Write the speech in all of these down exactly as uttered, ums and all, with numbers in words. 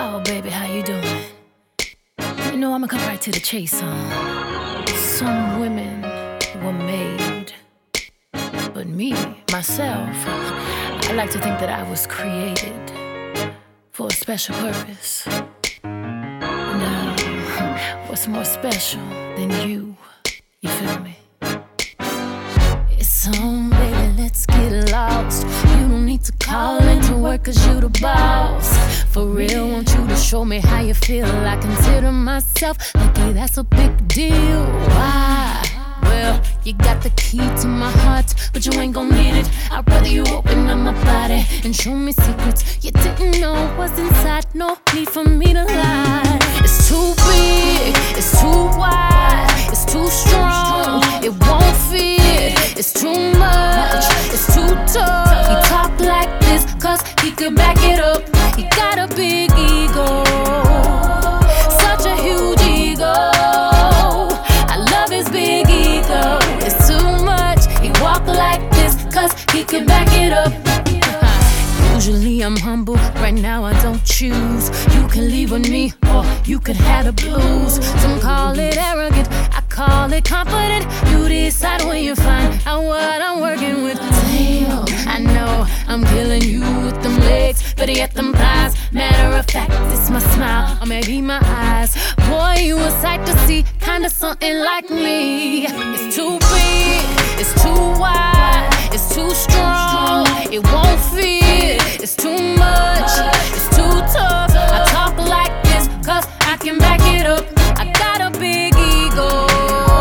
Oh, baby, how you doing? You know, I'ma come right to the chase, huh? Some women were made, but me, myself, I like to think that I was created for a special purpose. Now, what's more special than you? You feel me? It's on, baby, let's get lost. You don't need to call into work cause you the boss. For real, want you to show me how you feel. I consider myself lucky, that's a big deal. Why? Well, you got the key to my heart, but you ain't gon' need it. I'd rather you open up my body and show me secrets you didn't know was inside. No need for me to lie. It's too big, it's too wide, it's too strong, it won't fit. It's too much, it's too tough. He talk like this cause he could back it up. He got a big ego, such a huge ego. I love his big ego. It's too much, he walk like this cause he could back it up. Usually I'm humble, right now I don't choose. You can leave with me or you could have the blues. Some call it arrogant, I call it confident. You decide when you find out what I'm working with. Damn, I know I'm killing you with them legs, but yet them thighs. Matter of fact, it's my smile or maybe my eyes. Boy, you a sight to see, kinda something like me. It's too big, it's too wide, it's too strong, it won't fit. It's too much, it's too tough. I talk like this cause I can back it up. I got a big ego,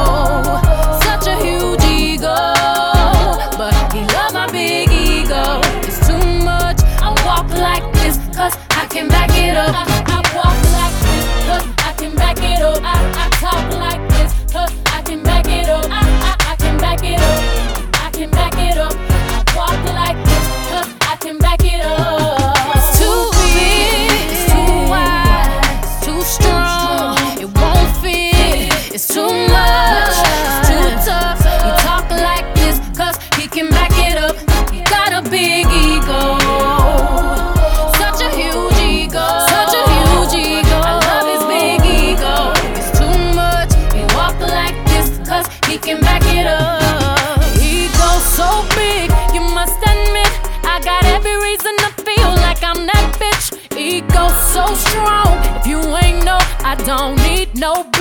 such a huge ego, but he love my big ego. It's too much, I walk like this cause I can back it up. I, I walk like this cause I can back it up. I, I talk like this cause I can back it up. I, I, I can back it up. I can back it up. I walk like this cause I can back it up. It's too big, it's too wide, it's too strong, it won't fit. It's too much, it's too tough. He talk like this cause he can back it up. He got a big ego, such a huge ego, such a huge ego. I love his big ego. It's too much, he walk like this cause he can back it up. Ego so big, you must admit I got every reason to feel like I'm that bitch. Ego so strong, if you ain't know, I don't need no